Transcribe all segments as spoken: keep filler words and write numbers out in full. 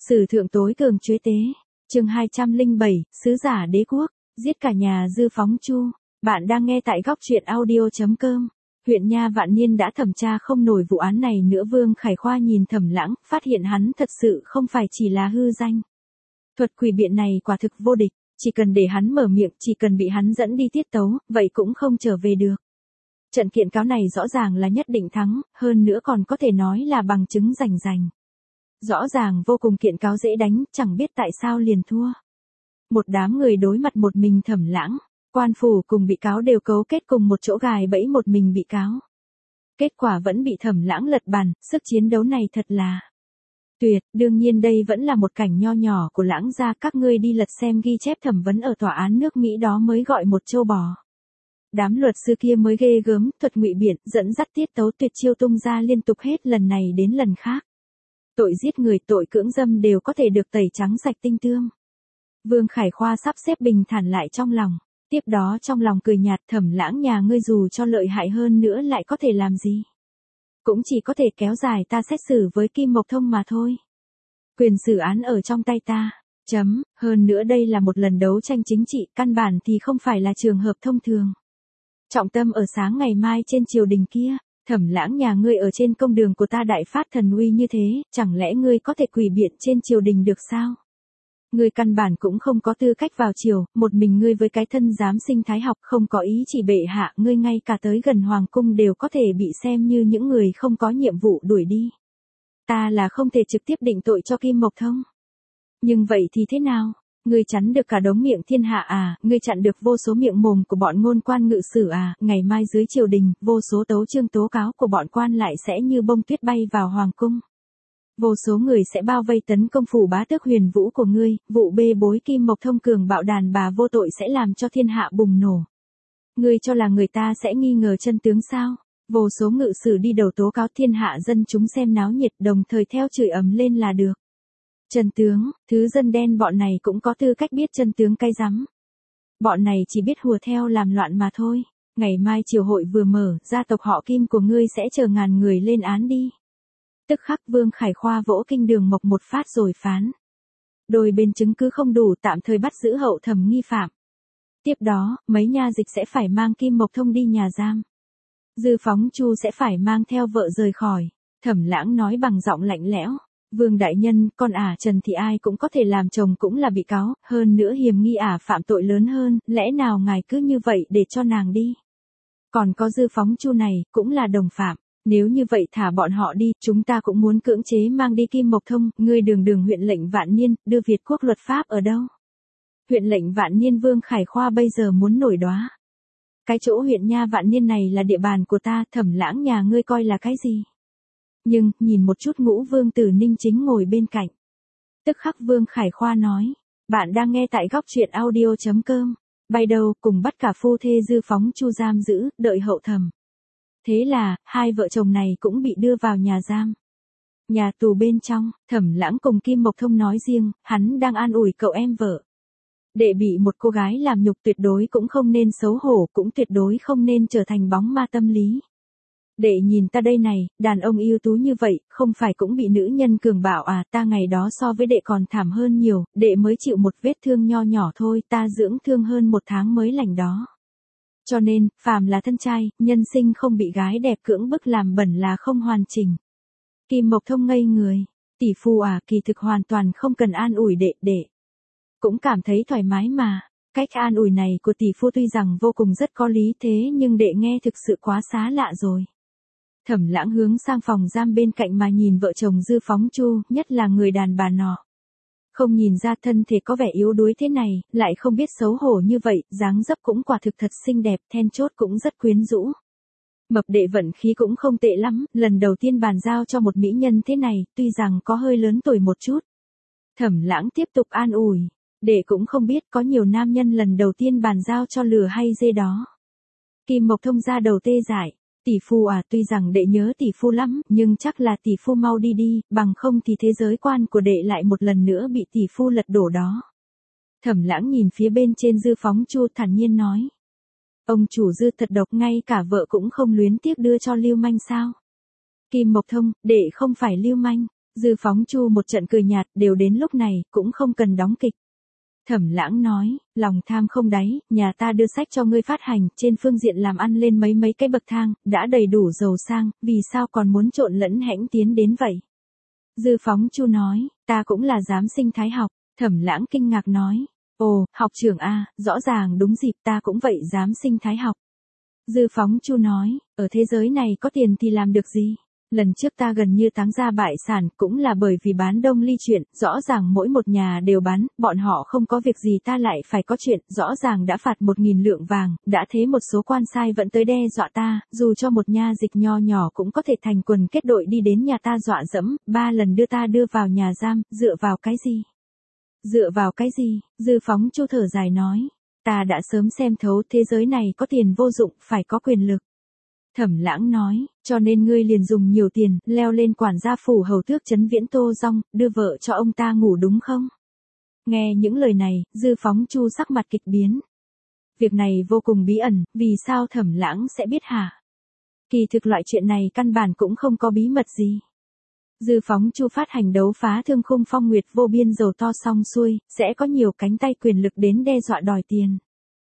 Sử thượng tối cường chuế tế, chương hai trăm lẻ bảy, sứ giả đế quốc, giết cả nhà Dư Phóng Chu. Bạn đang nghe tại góc truyện audio chấm com. Huyện Nha Vạn Niên đã thẩm tra không nổi vụ án này nữa. Vương Khải Khoa nhìn Thẩm Lãng, phát hiện hắn thật sự không phải chỉ là hư danh. Thuật quỷ biện này quả thực vô địch, chỉ cần để hắn mở miệng, chỉ cần bị hắn dẫn đi tiết tấu, vậy cũng không trở về được. Trận kiện cáo này rõ ràng là nhất định thắng, hơn nữa còn có thể nói là bằng chứng rành rành. Rõ ràng vô cùng kiện cáo dễ đánh, chẳng biết tại sao liền thua. Một đám người đối mặt một mình Thẩm Lãng, quan phủ cùng bị cáo đều cấu kết cùng một chỗ gài bẫy một mình bị cáo. Kết quả vẫn bị Thẩm Lãng lật bàn, sức chiến đấu này thật là tuyệt. Đương nhiên đây vẫn là một cảnh nho nhỏ của Lãng gia, các ngươi đi lật xem ghi chép thẩm vấn ở tòa án nước Mỹ đó mới gọi một châu bò. Đám luật sư kia mới ghê gớm, thuật ngụy biện, dẫn dắt tiết tấu tuyệt chiêu tung ra liên tục hết lần này đến lần khác. Tội giết người, tội cưỡng dâm đều có thể được tẩy trắng sạch tinh tương. Vương Khải Khoa sắp xếp bình thản lại trong lòng, tiếp đó trong lòng cười nhạt, Thẩm Lãng nhà ngươi dù cho lợi hại hơn nữa lại có thể làm gì? Cũng chỉ có thể kéo dài ta xét xử với Kim Mộc Thông mà thôi. Quyền xử án ở trong tay ta. Chấm, hơn nữa đây là một lần đấu tranh chính trị, căn bản thì không phải là trường hợp thông thường. Trọng tâm ở sáng ngày mai trên triều đình kia. Thẩm Lãng nhà ngươi ở trên công đường của ta đại phát thần uy như thế, chẳng lẽ ngươi có thể quỳ biện trên triều đình được sao? Ngươi căn bản cũng không có tư cách vào triều, một mình ngươi với cái thân giám sinh thái học không có ý chỉ bệ hạ, ngươi ngay cả tới gần hoàng cung đều có thể bị xem như những người không có nhiệm vụ đuổi đi. Ta là không thể trực tiếp định tội cho Kim Mộc Thông. Nhưng vậy thì thế nào? Ngươi chắn được cả đống miệng thiên hạ à, ngươi chặn được vô số miệng mồm của bọn ngôn quan ngự sử à, ngày mai dưới triều đình, vô số tấu chương tố cáo của bọn quan lại sẽ như bông tuyết bay vào hoàng cung. Vô số người sẽ bao vây tấn công phủ bá tước Huyền Vũ của ngươi, vụ bê bối Kim Mộc Thông cường bạo đàn bà vô tội sẽ làm cho thiên hạ bùng nổ. Ngươi cho là người ta sẽ nghi ngờ chân tướng sao? Vô số ngự sử đi đầu tố cáo, thiên hạ dân chúng xem náo nhiệt đồng thời theo chửi ầm lên là được. Chân tướng, thứ dân đen bọn này cũng có tư cách biết chân tướng cái rắm. Bọn này chỉ biết hùa theo làm loạn mà thôi. Ngày mai triều hội vừa mở, gia tộc họ Kim của ngươi sẽ chờ ngàn người lên án đi. Tức khắc Vương Khải Khoa vỗ kinh đường mộc một phát rồi phán. Đôi bên chứng cứ không đủ, tạm thời bắt giữ hậu thẩm nghi phạm. Tiếp đó, mấy nha dịch sẽ phải mang Kim Mộc Thông đi nhà giam. Dư Phóng Chu sẽ phải mang theo vợ rời khỏi. Thẩm Lãng nói bằng giọng lạnh lẽo. Vương đại nhân, con ả Trần thì ai cũng có thể làm chồng cũng là bị cáo, hơn nữa hiềm nghi ả phạm tội lớn hơn, lẽ nào ngài cứ như vậy để cho nàng đi? Còn có Dư Phóng Chu này, cũng là đồng phạm, nếu như vậy thả bọn họ đi, chúng ta cũng muốn cưỡng chế mang đi Kim Mộc Thông, ngươi đường đường huyện lệnh Vạn Niên, đưa Việt quốc luật pháp ở đâu? Huyện lệnh Vạn Niên Vương Khải Khoa bây giờ muốn nổi đoá. Cái chỗ huyện Nha Vạn Niên này là địa bàn của ta, Thẩm Lãng nhà ngươi coi là cái gì? Nhưng, nhìn một chút Ngũ Vương Tử Ninh Chính ngồi bên cạnh. Tức khắc Vương Khải Khoa nói, bạn đang nghe tại góc truyện audio chấm com. Bay đầu cùng bắt cả phu thê Dư Phóng Chu giam giữ, đợi hậu thẩm. Thế là, hai vợ chồng này cũng bị đưa vào nhà giam. Nhà tù bên trong, Thẩm Lãng cùng Kim Mộc Thông nói riêng, hắn đang an ủi cậu em vợ. Để bị một cô gái làm nhục tuyệt đối cũng không nên xấu hổ, cũng tuyệt đối không nên trở thành bóng ma tâm lý. Đệ nhìn ta đây này, đàn ông ưu tú như vậy, không phải cũng bị nữ nhân cường bạo à, ta ngày đó so với đệ còn thảm hơn nhiều, đệ mới chịu một vết thương nho nhỏ thôi, ta dưỡng thương hơn một tháng mới lành đó. Cho nên, phàm là thân trai, nhân sinh không bị gái đẹp cưỡng bức làm bẩn là không hoàn chỉnh. Kim Mộc Thông ngây người, tỷ phu à, kỳ thực hoàn toàn không cần an ủi đệ, đệ cũng cảm thấy thoải mái mà. Cách an ủi này của tỷ phu tuy rằng vô cùng rất có lý thế nhưng đệ nghe thực sự quá xá lạ rồi. Thẩm Lãng hướng sang phòng giam bên cạnh mà nhìn vợ chồng Dư Phóng Chu, nhất là người đàn bà nọ. Không nhìn ra thân thể có vẻ yếu đuối thế này, lại không biết xấu hổ như vậy, dáng dấp cũng quả thực thật xinh đẹp, then chốt cũng rất quyến rũ. Mập đệ vận khí cũng không tệ lắm, lần đầu tiên bàn giao cho một mỹ nhân thế này, tuy rằng có hơi lớn tuổi một chút. Thẩm Lãng tiếp tục an ủi, đệ cũng không biết có nhiều nam nhân lần đầu tiên bàn giao cho lừa hay dê đó. Kim Mộc Thông ra đầu tê dại. Tỷ phu à, tuy rằng đệ nhớ tỷ phu lắm, nhưng chắc là tỷ phu mau đi đi, bằng không thì thế giới quan của đệ lại một lần nữa bị tỷ phu lật đổ đó. Thẩm Lãng nhìn phía bên trên Dư Phóng Chu thản nhiên nói. Ông chủ Dư thật độc, ngay cả vợ cũng không luyến tiếc đưa cho lưu manh sao? Kim Mộc Thông, đệ không phải lưu manh, Dư Phóng Chu một trận cười nhạt, đều đến lúc này, cũng không cần đóng kịch. Thẩm Lãng nói, lòng tham không đáy, nhà ta đưa sách cho ngươi phát hành, trên phương diện làm ăn lên mấy mấy cái bậc thang, đã đầy đủ giàu sang, vì sao còn muốn trộn lẫn hãnh tiến đến vậy? Dư Phóng Chu nói, ta cũng là giám sinh thái học. Thẩm Lãng kinh ngạc nói, ồ, học trưởng a, rõ ràng đúng dịp ta cũng vậy giám sinh thái học. Dư Phóng Chu nói, ở thế giới này có tiền thì làm được gì? Lần trước ta gần như táng ra bại sản cũng là bởi vì bán đông ly chuyện, rõ ràng mỗi một nhà đều bán, bọn họ không có việc gì ta lại phải có chuyện, rõ ràng đã phạt một nghìn lượng vàng, đã thế một số quan sai vẫn tới đe dọa ta, dù cho một nha dịch nho nhỏ cũng có thể thành quần kết đội đi đến nhà ta dọa dẫm, ba lần đưa ta đưa vào nhà giam, dựa vào cái gì? Dựa vào cái gì? Dư Phóng Chu thở dài nói, ta đã sớm xem thấu thế giới này có tiền vô dụng, phải có quyền lực. Thẩm Lãng nói, cho nên ngươi liền dùng nhiều tiền, leo lên quản gia phủ hầu tước trấn Viễn Tô Dong, đưa vợ cho ông ta ngủ đúng không? Nghe những lời này, Dư Phóng Chu sắc mặt kịch biến. Việc này vô cùng bí ẩn, vì sao Thẩm Lãng sẽ biết hả? Kỳ thực loại chuyện này căn bản cũng không có bí mật gì. Dư Phóng Chu phát hành đấu phá thương khung phong nguyệt vô biên giàu to xong xuôi, sẽ có nhiều cánh tay quyền lực đến đe dọa đòi tiền.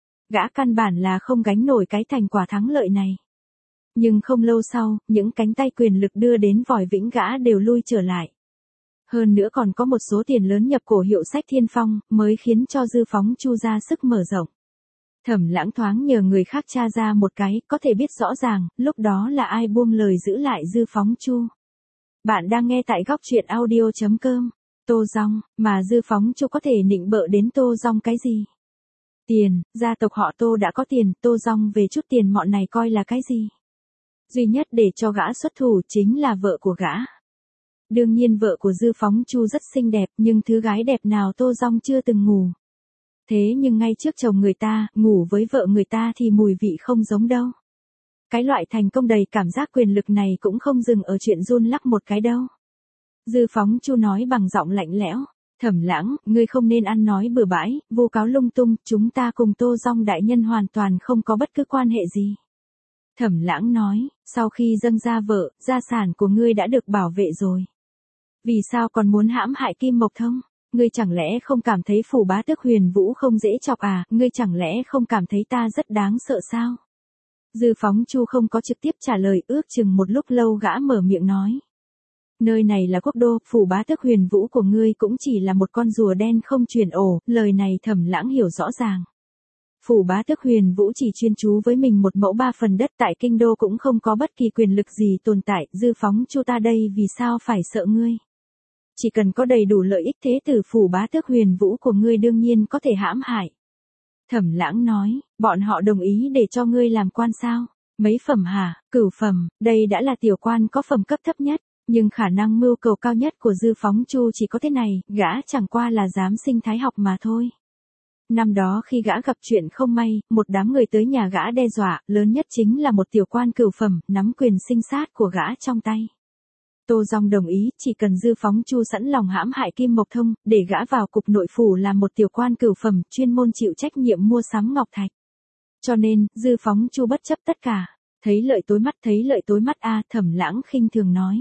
Gã căn bản là không gánh nổi cái thành quả thắng lợi này. Nhưng không lâu sau, những cánh tay quyền lực đưa đến vòi vĩnh gã đều lui trở lại. Hơn nữa còn có một số tiền lớn nhập cổ hiệu sách Thiên Phong, mới khiến cho Dư Phóng Chu ra sức mở rộng. Thẩm Lãng thoáng nhờ người khác tra ra một cái, có thể biết rõ ràng, lúc đó là ai buông lời giữ lại Dư Phóng Chu. Bạn đang nghe tại góc truyện audio chấm com. Tô Dong, mà Dư Phóng Chu có thể nịnh bợ đến Tô Dong cái gì? Tiền, gia tộc họ Tô đã có tiền, Tô Dong về chút tiền mọn này coi là cái gì? Duy nhất để cho gã xuất thủ chính là vợ của gã. Đương nhiên vợ của Dư Phóng Chu rất xinh đẹp, nhưng thứ gái đẹp nào Tô Dong chưa từng ngủ. Thế nhưng ngay trước chồng người ta, ngủ với vợ người ta thì mùi vị không giống đâu. Cái loại thành công đầy cảm giác quyền lực này cũng không dừng ở chuyện run lắc một cái đâu. Dư Phóng Chu nói bằng giọng lạnh lẽo, Thẩm Lãng, ngươi không nên ăn nói bừa bãi, vu cáo lung tung, chúng ta cùng Tô Dong đại nhân hoàn toàn không có bất cứ quan hệ gì. Thẩm Lãng nói, sau khi dâng ra vợ, gia sản của ngươi đã được bảo vệ rồi. Vì sao còn muốn hãm hại Kim Mộc Thông? Ngươi chẳng lẽ không cảm thấy phủ bá tước Huyền Vũ không dễ chọc à, ngươi chẳng lẽ không cảm thấy ta rất đáng sợ sao? Dư Phóng Chu không có trực tiếp trả lời, ước chừng một lúc lâu gã mở miệng nói. Nơi này là quốc đô, phủ bá tước Huyền Vũ của ngươi cũng chỉ là một con rùa đen không chuyển ổ, lời này Thẩm Lãng hiểu rõ ràng. Phủ bá tước Huyền Vũ chỉ chuyên chú với mình một mẫu ba phần đất tại kinh đô cũng không có bất kỳ quyền lực gì tồn tại, Dư Phóng Chu ta đây vì sao phải sợ ngươi? Chỉ cần có đầy đủ lợi ích thế tử phủ bá tước Huyền Vũ của ngươi đương nhiên có thể hãm hại. Thẩm Lãng nói, bọn họ đồng ý để cho ngươi làm quan sao? Mấy phẩm hả? Cửu phẩm, đây đã là tiểu quan có phẩm cấp thấp nhất, nhưng khả năng mưu cầu cao nhất của Dư Phóng Chu chỉ có thế này, gã chẳng qua là giám sinh thái học mà thôi. Năm đó khi gã gặp chuyện không may, một đám người tới nhà gã đe dọa, lớn nhất chính là một tiểu quan cửu phẩm, nắm quyền sinh sát của gã trong tay. Tô Dong đồng ý, chỉ cần Dư Phóng Chu sẵn lòng hãm hại Kim Mộc Thông, để gã vào cục nội phủ làm một tiểu quan cửu phẩm, chuyên môn chịu trách nhiệm mua sắm ngọc thạch. Cho nên, Dư Phóng Chu bất chấp tất cả, thấy lợi tối mắt thấy lợi tối mắt a, Thẩm Lãng khinh thường nói.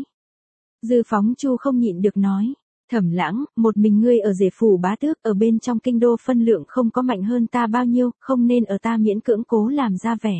Dư Phóng Chu không nhịn được nói. Thẩm Lãng, một mình ngươi ở rể phủ bá tước, ở bên trong kinh đô phân lượng không có mạnh hơn ta bao nhiêu, không nên ở ta miễn cưỡng cố làm ra vẻ.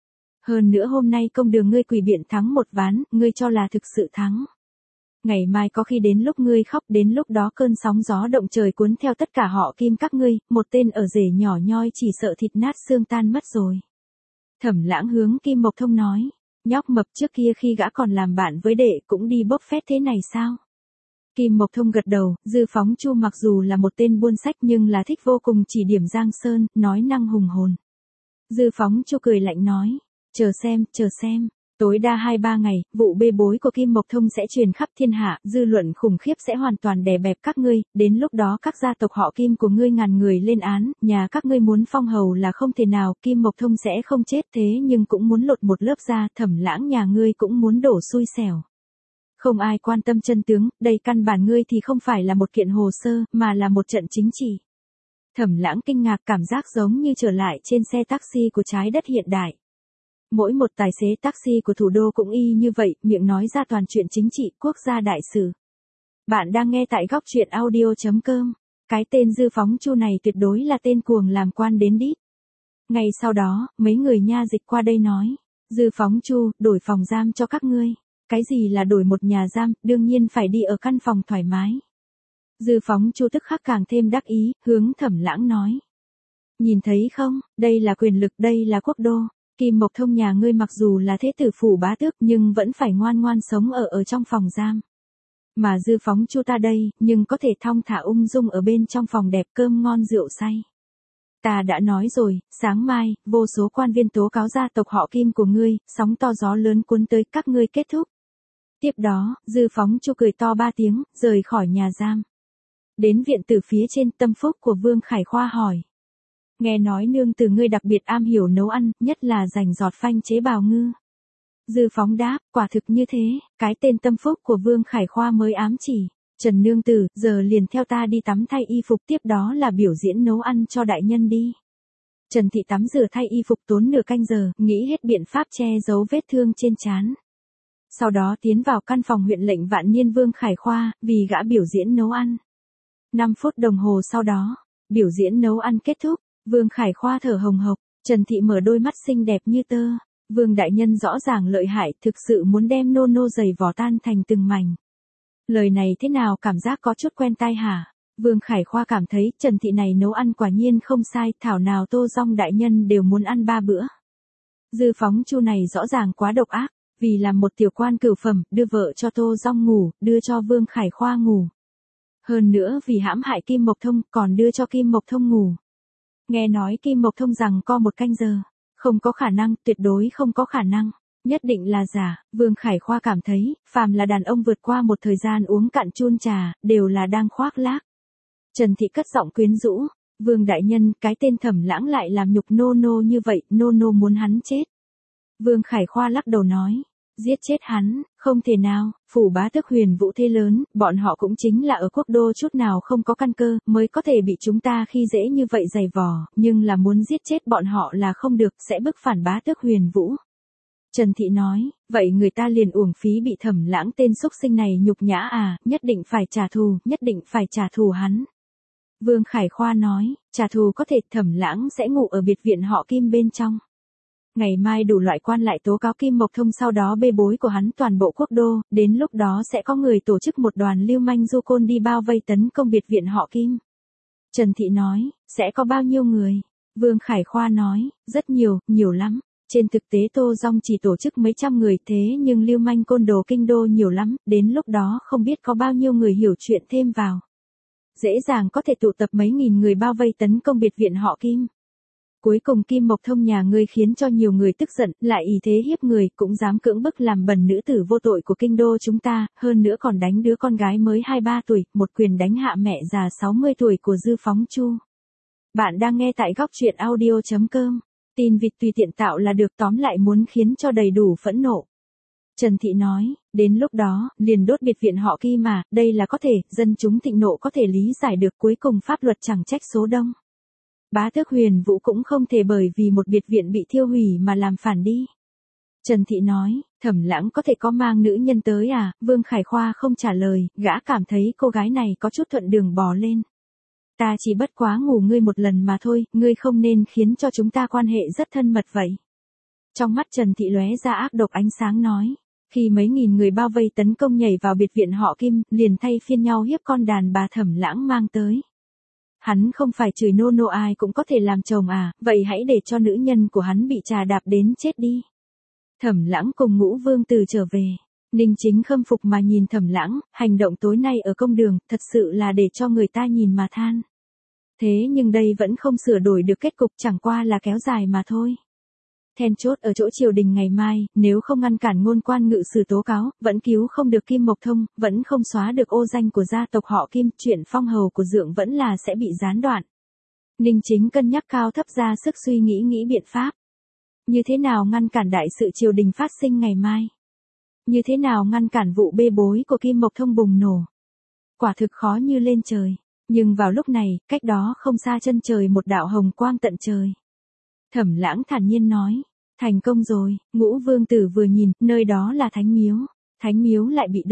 Hơn nữa hôm nay công đường ngươi quỷ biện thắng một ván, ngươi cho là thực sự thắng. Ngày mai có khi đến lúc ngươi khóc, đến lúc đó cơn sóng gió động trời cuốn theo tất cả họ Kim các ngươi, một tên ở rể nhỏ nhoi chỉ sợ thịt nát xương tan mất rồi. Thẩm Lãng hướng Kim Mộc Thông nói, nhóc mập trước kia khi gã còn làm bạn với đệ cũng đi bốc phét thế này sao? Kim Mộc Thông gật đầu, Dư Phóng Chu mặc dù là một tên buôn sách nhưng là thích vô cùng chỉ điểm Giang Sơn, nói năng hùng hồn. Dư Phóng Chu cười lạnh nói, chờ xem, chờ xem, tối đa hai ba ngày, vụ bê bối của Kim Mộc Thông sẽ truyền khắp thiên hạ, dư luận khủng khiếp sẽ hoàn toàn đè bẹp các ngươi, đến lúc đó các gia tộc họ Kim của ngươi ngàn người lên án, nhà các ngươi muốn phong hầu là không thể nào, Kim Mộc Thông sẽ không chết thế nhưng cũng muốn lột một lớp da, Thẩm Lãng nhà ngươi cũng muốn đổ xui xẻo. Không ai quan tâm chân tướng, đây căn bản ngươi thì không phải là một kiện hồ sơ, mà là một trận chính trị. Thẩm Lãng kinh ngạc cảm giác giống như trở lại trên xe taxi của trái đất hiện đại. Mỗi một tài xế taxi của thủ đô cũng y như vậy, miệng nói ra toàn chuyện chính trị, quốc gia đại sự. Bạn đang nghe tại góc truyện audio.com. Cái tên Dư Phóng Chu này tuyệt đối là tên cuồng làm quan đến đít. Ngay sau đó, mấy người nha dịch qua đây nói. Dư Phóng Chu, đổi phòng giam cho các ngươi. Cái gì là đổi một nhà giam, đương nhiên phải đi ở căn phòng thoải mái. Dư Phóng Chu tức khắc càng thêm đắc ý, hướng Thẩm Lãng nói. Nhìn thấy không, đây là quyền lực, đây là quốc đô. Kim Mộc Thông nhà ngươi mặc dù là thế tử phủ bá tước nhưng vẫn phải ngoan ngoan sống ở ở trong phòng giam. Mà Dư Phóng Chu ta đây, nhưng có thể thong thả ung dung ở bên trong phòng đẹp cơm ngon rượu say. Ta đã nói rồi, sáng mai, vô số quan viên tố cáo gia tộc họ Kim của ngươi, sóng to gió lớn cuốn tới các ngươi kết thúc. Tiếp đó, Dư Phóng Chu cười to ba tiếng, rời khỏi nhà giam. Đến viện tử phía trên, tâm phúc của Vương Khải Khoa hỏi. Nghe nói nương tử ngươi đặc biệt am hiểu nấu ăn, nhất là rành giọt phanh chế bào ngư. Dư Phóng đáp, quả thực như thế, cái tên tâm phúc của Vương Khải Khoa mới ám chỉ. Trần nương tử, giờ liền theo ta đi tắm thay y phục, tiếp đó là biểu diễn nấu ăn cho đại nhân đi. Trần thị tắm rửa thay y phục tốn nửa canh giờ, nghĩ hết biện pháp che giấu vết thương trên trán. Sau đó tiến vào căn phòng huyện lệnh Vạn Niên Vương Khải Khoa, vì gã biểu diễn nấu ăn. năm phút đồng hồ sau đó, biểu diễn nấu ăn kết thúc, Vương Khải Khoa thở hồng hộc, Trần thị mở đôi mắt xinh đẹp như tơ. Vương đại nhân rõ ràng lợi hại, thực sự muốn đem nô nô giày vò tan thành từng mảnh. Lời này thế nào cảm giác có chút quen tai hả? Vương Khải Khoa cảm thấy Trần thị này nấu ăn quả nhiên không sai, thảo nào Tô Dong đại nhân đều muốn ăn ba bữa. Dư Phóng Chu này rõ ràng quá độc ác, vì làm một tiểu quan cửu phẩm, đưa vợ cho Tô Dong ngủ, đưa cho Vương Khải Khoa ngủ. Hơn nữa vì hãm hại Kim Mộc Thông, còn đưa cho Kim Mộc Thông ngủ. Nghe nói Kim Mộc Thông rằng co một canh giờ. Không có khả năng, tuyệt đối không có khả năng. Nhất định là giả. Vương Khải Khoa cảm thấy, phàm là đàn ông vượt qua một thời gian uống cạn chun trà, đều là đang khoác lác. Trần thị cất giọng quyến rũ. Vương đại nhân, cái tên Thẩm Lãng lại làm nhục nô nô như vậy, nô nô muốn hắn chết. Vương Khải Khoa lắc đầu nói. Giết chết hắn, không thể nào, phủ bá tước Huyền Vũ thế lớn, bọn họ cũng chính là ở quốc đô chút nào không có căn cơ, mới có thể bị chúng ta khi dễ như vậy giày vò, nhưng là muốn giết chết bọn họ là không được, sẽ bức phản bá tước Huyền Vũ. Trần thị nói, vậy người ta liền uổng phí bị Thẩm Lãng tên xúc sinh này nhục nhã à, nhất định phải trả thù, nhất định phải trả thù hắn. Vương Khải Khoa nói, trả thù có thể, Thẩm Lãng sẽ ngủ ở biệt viện họ Kim bên trong. Ngày mai đủ loại quan lại tố cáo Kim Mộc Thông sau đó bê bối của hắn toàn bộ quốc đô, đến lúc đó sẽ có người tổ chức một đoàn lưu manh du côn đi bao vây tấn công biệt viện họ Kim. Trần thị nói, sẽ có bao nhiêu người? Vương Khải Khoa nói, rất nhiều, nhiều lắm. Trên thực tế Tô Dong chỉ tổ chức mấy trăm người thế nhưng lưu manh côn đồ kinh đô nhiều lắm, đến lúc đó không biết có bao nhiêu người hiểu chuyện thêm vào. Dễ dàng có thể tụ tập mấy nghìn người bao vây tấn công biệt viện họ Kim. Cuối cùng Kim Mộc Thông nhà ngươi khiến cho nhiều người tức giận, lại ý thế hiếp người, cũng dám cưỡng bức làm bẩn nữ tử vô tội của kinh đô chúng ta, hơn nữa còn đánh đứa con gái mới hai ba tuổi, một quyền đánh hạ mẹ già sáu mươi tuổi của Dư Phóng Chu. Bạn đang nghe tại góc truyện audio.com. Tin vịt tùy tiện tạo là được, tóm lại muốn khiến cho đầy đủ phẫn nộ. Trần thị nói, đến lúc đó, liền đốt biệt viện họ Kim mà, đây là có thể, dân chúng thịnh nộ có thể lý giải được, cuối cùng pháp luật chẳng trách số đông. Bá tước Huyền Vũ cũng không thể bởi vì một biệt viện bị thiêu hủy mà làm phản đi. Trần thị nói, Thẩm Lãng có thể có mang nữ nhân tới à? Vương Khải Khoa không trả lời, gã cảm thấy cô gái này có chút thuận đường bò lên. Ta chỉ bất quá ngủ ngươi một lần mà thôi, ngươi không nên khiến cho chúng ta quan hệ rất thân mật vậy. Trong mắt Trần thị lóe ra ác độc ánh sáng nói, khi mấy nghìn người bao vây tấn công nhảy vào biệt viện họ Kim, liền thay phiên nhau hiếp con đàn bà Thẩm Lãng mang tới. Hắn không phải chửi nô nô ai cũng có thể làm chồng à, vậy hãy để cho nữ nhân của hắn bị trà đạp đến chết đi. Thẩm Lãng cùng Ngũ Vương Tử trở về. Ninh Chính khâm phục mà nhìn Thẩm Lãng, hành động tối nay ở công đường, thật sự là để cho người ta nhìn mà than. Thế nhưng đây vẫn không sửa đổi được kết cục, chẳng qua là kéo dài mà thôi. Then chốt ở chỗ triều đình ngày mai, nếu không ngăn cản ngôn quan ngự sử tố cáo, vẫn cứu không được Kim Mộc Thông, vẫn không xóa được ô danh của gia tộc họ Kim, chuyện phong hầu của Dượng vẫn là sẽ bị gián đoạn. Ninh Chính cân nhắc cao thấp ra sức suy nghĩ nghĩ biện pháp. Như thế nào ngăn cản đại sự triều đình phát sinh ngày mai? Như thế nào ngăn cản vụ bê bối của Kim Mộc Thông bùng nổ? Quả thực khó như lên trời. Nhưng vào lúc này, cách đó không xa chân trời một đạo hồng quang tận trời. Thẩm Lãng thản nhiên nói, thành công rồi. Ngũ Vương Tử vừa nhìn, nơi đó là thánh miếu. Thánh miếu lại bị đốt.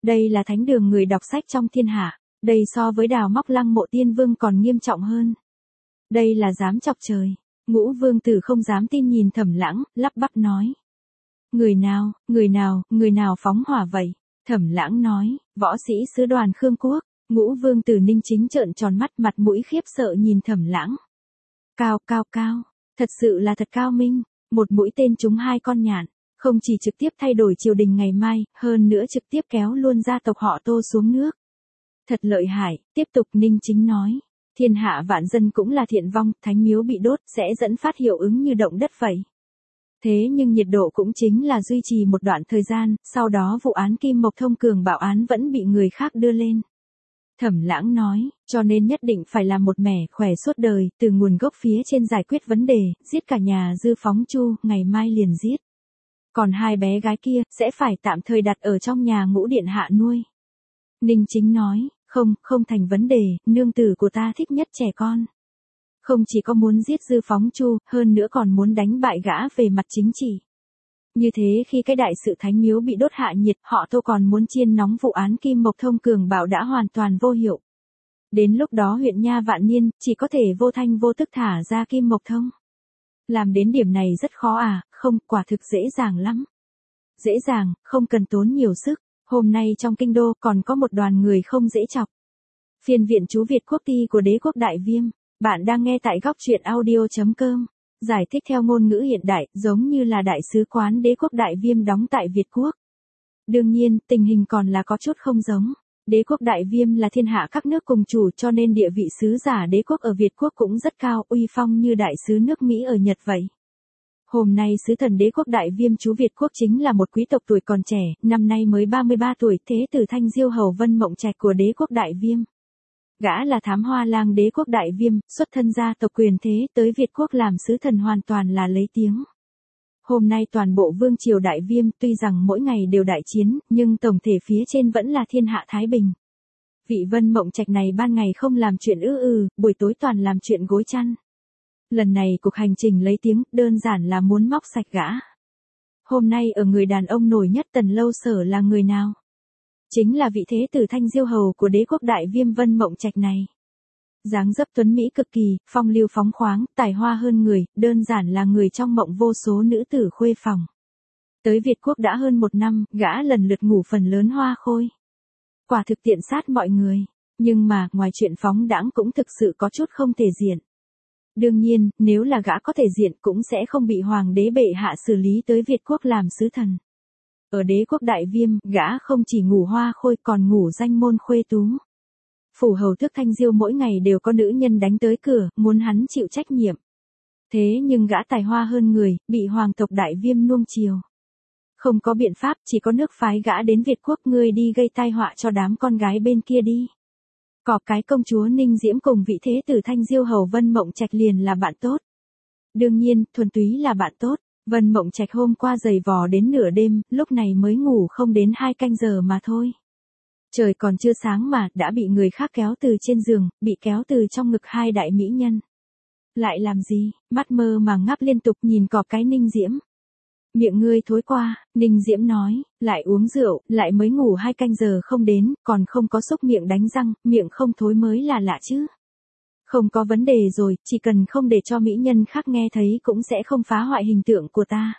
Đây là thánh đường người đọc sách trong thiên hạ, đây so với đào móc lăng mộ tiên vương còn nghiêm trọng hơn. Đây là dám chọc trời. Ngũ vương tử không dám tin nhìn Thẩm Lãng, lắp bắp nói. Người nào, người nào, người nào phóng hỏa vậy? Thẩm Lãng nói, võ sĩ sứ đoàn Khương Quốc. Ngũ vương tử Ninh Chính trợn tròn mắt, mặt mũi khiếp sợ nhìn Thẩm Lãng. Cao, cao, cao, thật sự là thật cao minh, một mũi tên trúng hai con nhạn, không chỉ trực tiếp thay đổi triều đình ngày mai, hơn nữa trực tiếp kéo luôn gia tộc họ Tô xuống nước. Thật lợi hại, tiếp tục Ninh Chính nói. Thiên hạ vạn dân cũng là thiện vong, thánh miếu bị đốt sẽ dẫn phát hiệu ứng như động đất vậy. Thế nhưng nhiệt độ cũng chính là duy trì một đoạn thời gian, sau đó vụ án Kim Mộc Thông Cường Bạo án vẫn bị người khác đưa lên. Thẩm Lãng nói, cho nên nhất định phải làm một mẻ khỏe suốt đời, từ nguồn gốc phía trên giải quyết vấn đề, giết cả nhà Dư Phóng Chu, ngày mai liền giết. Còn hai bé gái kia, sẽ phải tạm thời đặt ở trong nhà Ngũ điện hạ nuôi. Ninh Chính nói, không, không thành vấn đề, nương tử của ta thích nhất trẻ con. Không chỉ có muốn giết Dư Phóng Chu, hơn nữa còn muốn đánh bại gã về mặt chính trị. Như thế khi cái đại sự thánh miếu bị đốt hạ nhiệt, họ Tô còn muốn chiên nóng vụ án Kim Mộc Thông Cường Bạo đã hoàn toàn vô hiệu. Đến lúc đó huyện Nha Vạn Niên, chỉ có thể vô thanh vô tức thả ra Kim Mộc Thông. Làm đến điểm này rất khó à, không, quả thực dễ dàng lắm. Dễ dàng, không cần tốn nhiều sức. Hôm nay trong kinh đô còn có một đoàn người không dễ chọc. Phiên viện chú Việt Quốc Ti của đế quốc Đại Viêm. Bạn đang nghe tại góc truyện audio chấm com. Giải thích theo ngôn ngữ hiện đại, giống như là đại sứ quán đế quốc Đại Viêm đóng tại Việt Quốc. Đương nhiên, tình hình còn là có chút không giống. Đế quốc Đại Viêm là thiên hạ các nước cùng chủ cho nên địa vị sứ giả đế quốc ở Việt Quốc cũng rất cao, uy phong như đại sứ nước Mỹ ở Nhật vậy. Hôm nay sứ thần đế quốc Đại Viêm chú Việt Quốc chính là một quý tộc tuổi còn trẻ, năm nay mới ba mươi ba tuổi, thế tử Thanh Diêu Hầu Vân Mộng Trạch của đế quốc Đại Viêm. Gã là thám hoa lang đế quốc Đại Viêm, xuất thân gia tộc quyền thế, tới Việt Quốc làm sứ thần hoàn toàn là lấy tiếng. Hôm nay toàn bộ vương triều Đại Viêm tuy rằng mỗi ngày đều đại chiến, nhưng tổng thể phía trên vẫn là thiên hạ thái bình. Vị Vân Mộng Trạch này ban ngày không làm chuyện ư ư, buổi tối toàn làm chuyện gối chăn. Lần này cuộc hành trình lấy tiếng, đơn giản là muốn móc sạch gã. Hôm nay ở người đàn ông nổi nhất Tần Lâu Sở là người nào? Chính là vị thế tử Thanh Diêu Hầu của đế quốc Đại Viêm Vân Mộng Trạch này. Dáng dấp tuấn mỹ cực kỳ, phong lưu phóng khoáng, tài hoa hơn người, đơn giản là người trong mộng vô số nữ tử khuê phòng. Tới Việt Quốc đã hơn một năm, gã lần lượt ngủ phần lớn hoa khôi. Quả thực tiện sát mọi người, nhưng mà, ngoài chuyện phóng đãng cũng thực sự có chút không thể diện. Đương nhiên, nếu là gã có thể diện cũng sẽ không bị hoàng đế bệ hạ xử lý tới Việt Quốc làm sứ thần. Ở đế quốc Đại Viêm, gã không chỉ ngủ hoa khôi còn ngủ danh môn khuê tú. Phủ hầu tước Thanh Diêu mỗi ngày đều có nữ nhân đánh tới cửa, muốn hắn chịu trách nhiệm. Thế nhưng gã tài hoa hơn người, bị hoàng tộc Đại Viêm nuông chiều. Không có biện pháp, chỉ có nước phái gã đến Việt Quốc, ngươi đi gây tai họa cho đám con gái bên kia đi. Có cái công chúa Ninh Diễm cùng vị thế tử Thanh Diêu Hầu Vân Mộng Trạch liền là bạn tốt. Đương nhiên, thuần túy là bạn tốt. Vân Mộng Trạch hôm qua giày vò đến nửa đêm, lúc này mới ngủ không đến hai canh giờ mà thôi. Trời còn chưa sáng mà, đã bị người khác kéo từ trên giường, bị kéo từ trong ngực hai đại mỹ nhân. Lại làm gì, mắt mơ mà ngáp liên tục nhìn cọp cái Ninh Diễm. Miệng ngươi thối qua, Ninh Diễm nói, lại uống rượu, lại mới ngủ hai canh giờ không đến, còn không có xúc miệng đánh răng, miệng không thối mới là lạ chứ. Không có vấn đề rồi, chỉ cần không để cho mỹ nhân khác nghe thấy cũng sẽ không phá hoại hình tượng của ta.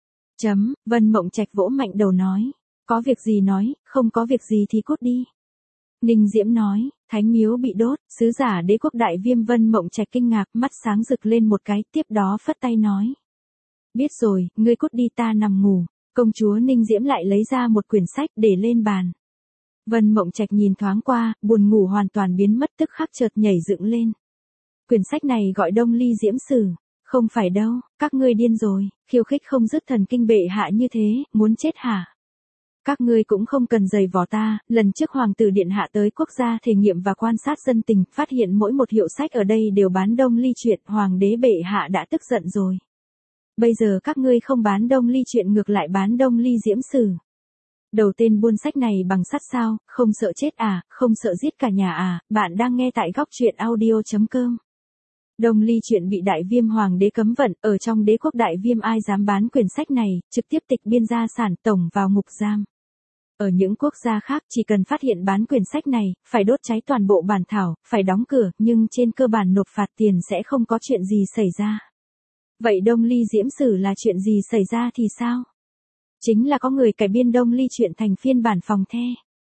Chấm, Vân Mộng Trạch vỗ mạnh đầu nói, có việc gì nói, không có việc gì thì cút đi. Ninh Diễm nói, thánh miếu bị đốt, sứ giả đế quốc Đại Viêm Vân Mộng Trạch kinh ngạc, mắt sáng rực lên một cái, tiếp đó phất tay nói. Biết rồi, ngươi cút đi, ta nằm ngủ. Công chúa Ninh Diễm lại lấy ra một quyển sách để lên bàn. Vân Mộng Trạch nhìn thoáng qua, buồn ngủ hoàn toàn biến mất, tức khắc chợt nhảy dựng lên. Quyển sách này gọi Đông Ly Diễm Sử. Không phải đâu, các ngươi điên rồi, khiêu khích không dứt thần kinh bệ hạ như thế, muốn chết hả? Các ngươi cũng không cần giày vò ta, lần trước hoàng tử điện hạ tới quốc gia thể nghiệm và quan sát dân tình, phát hiện mỗi một hiệu sách ở đây đều bán Đông Ly truyện, hoàng đế bệ hạ đã tức giận rồi. Bây giờ các ngươi không bán Đông Ly truyện ngược lại bán Đông Ly Diễm Sử. Đầu tên buôn sách này bằng sắt sao, không sợ chết à, không sợ giết cả nhà à, bạn đang nghe tại góc truyện audio chấm com. Đông Ly truyện bị Đại Viêm hoàng đế cấm vận, ở trong đế quốc Đại Viêm ai dám bán quyển sách này, trực tiếp tịch biên gia sản tổng vào ngục giam. Ở những quốc gia khác chỉ cần phát hiện bán quyển sách này, phải đốt cháy toàn bộ bản thảo, phải đóng cửa, nhưng trên cơ bản nộp phạt tiền sẽ không có chuyện gì xảy ra. Vậy Đông Ly Diễm Sử là chuyện gì xảy ra thì sao? Chính là có người cải biên Đông Ly truyện thành phiên bản phòng the.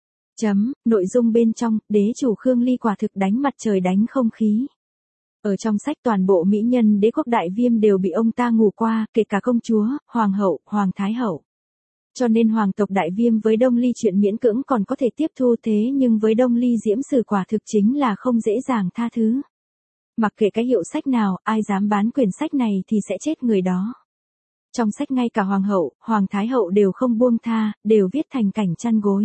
Chấm, nội dung bên trong, đế chủ Khương Ly quả thực đánh mặt trời đánh không khí. Ở trong sách toàn bộ mỹ nhân đế quốc Đại Viêm đều bị ông ta ngủ qua, kể cả công chúa, hoàng hậu, hoàng thái hậu. Cho nên hoàng tộc Đại Viêm với Đông Ly chuyện miễn cưỡng còn có thể tiếp thu, thế nhưng với Đông Ly Diễm Sử quả thực chính là không dễ dàng tha thứ. Mặc kệ cái hiệu sách nào, ai dám bán quyển sách này thì sẽ chết người đó. Trong sách ngay cả hoàng hậu, hoàng thái hậu đều không buông tha, đều viết thành cảnh chăn gối.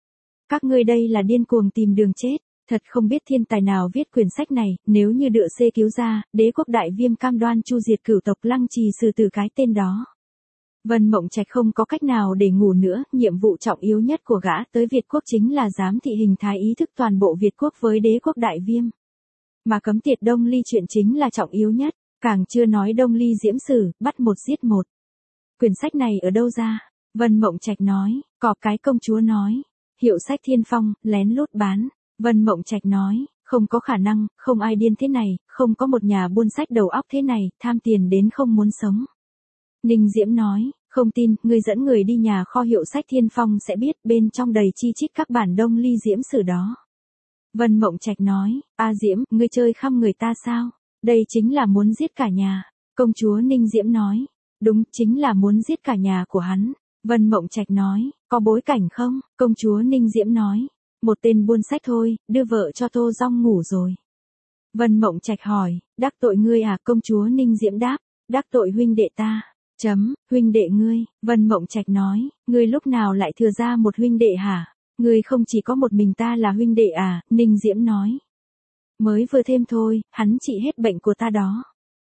Các ngươi đây là điên cuồng tìm đường chết, thật không biết thiên tài nào viết quyển sách này, nếu như đựa xê cứu ra, đế quốc Đại Viêm cam đoan chu diệt cửu tộc Lăng Trì xử tử cái tên đó. Vân Mộng Trạch không có cách nào để ngủ nữa, nhiệm vụ trọng yếu nhất của gã tới Việt quốc chính là giám thị hình thái ý thức toàn bộ Việt quốc với đế quốc Đại Viêm. Mà cấm tiệt Đông Ly chuyện chính là trọng yếu nhất, càng chưa nói Đông Ly Diễm Sử, bắt một giết một. Quyển sách này ở đâu ra? Vân Mộng Trạch nói, có cái công chúa nói. Hiệu sách Thiên Phong, lén lút bán. Vân Mộng Trạch nói, không có khả năng, không ai điên thế này, không có một nhà buôn sách đầu óc thế này, tham tiền đến không muốn sống. Ninh Diễm nói, không tin, ngươi dẫn người đi nhà kho hiệu sách Thiên Phong sẽ biết, bên trong đầy chi chít các bản Đông Ly Diễm Sử đó. Vân Mộng Trạch nói, A Diễm, ngươi chơi khăm người ta sao? Đây chính là muốn giết cả nhà. Công chúa Ninh Diễm nói, đúng, chính là muốn giết cả nhà của hắn. Vân Mộng Trạch nói, có bối cảnh không? Công chúa Ninh Diễm nói, một tên buôn sách thôi, đưa vợ cho Tô Dong ngủ rồi. Vân Mộng Trạch hỏi, đắc tội ngươi à? Công chúa Ninh Diễm đáp, đắc tội huynh đệ ta. Chấm, huynh đệ ngươi. Vân Mộng Trạch nói, ngươi lúc nào lại thừa ra một huynh đệ hả? Ngươi không chỉ có một mình ta là huynh đệ à? Ninh Diễm nói, mới vừa thêm thôi, hắn trị hết bệnh của ta đó.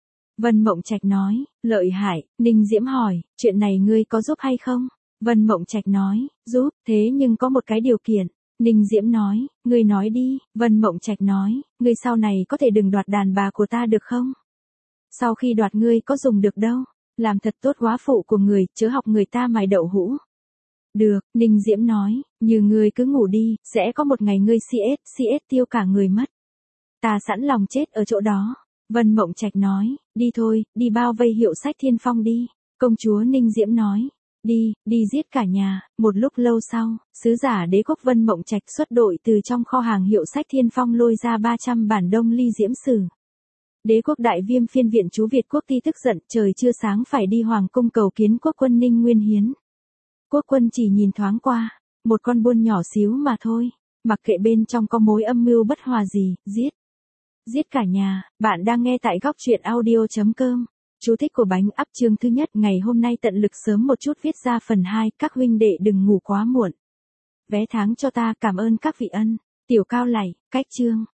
Vân Mộng Trạch nói, lợi hại. Ninh Diễm hỏi, chuyện này ngươi có giúp hay không? Vân Mộng Trạch nói, giúp, thế nhưng có một cái điều kiện. Ninh Diễm nói, ngươi nói đi. Vân Mộng Trạch nói, ngươi sau này có thể đừng đoạt đàn bà của ta được không? Sau khi đoạt ngươi có dùng được đâu. Làm thật tốt góa phụ của người, chớ học người ta mài đậu hũ. Được, Ninh Diễm nói, như ngươi cứ ngủ đi, sẽ có một ngày ngươi xê ét, xê ét tiêu cả người mất. Ta sẵn lòng chết ở chỗ đó. Vân Mộng Trạch nói, đi thôi, đi bao vây hiệu sách Thiên Phong đi. Công chúa Ninh Diễm nói, đi, đi giết cả nhà. Một lúc lâu sau, sứ giả đế quốc Vân Mộng Trạch xuất đội từ trong kho hàng hiệu sách Thiên Phong lôi ra ba trăm bản Đông Ly Diễm Sử. Đế quốc Đại Viêm phiên viện chú Việt quốc ti tức giận, trời chưa sáng phải đi hoàng cung cầu kiến quốc quân Ninh Nguyên Hiến. Quốc quân chỉ nhìn thoáng qua, một con buôn nhỏ xíu mà thôi, mặc kệ bên trong có mối âm mưu bất hòa gì, giết. Giết cả nhà. Bạn đang nghe tại góc truyện audio chấm com. Chú thích của bánh ắp chương thứ nhất ngày hôm nay tận lực sớm một chút viết ra phần hai, các huynh đệ đừng ngủ quá muộn. Vé tháng cho ta, cảm ơn các vị ân. Tiểu Cao Lảy, cách chương.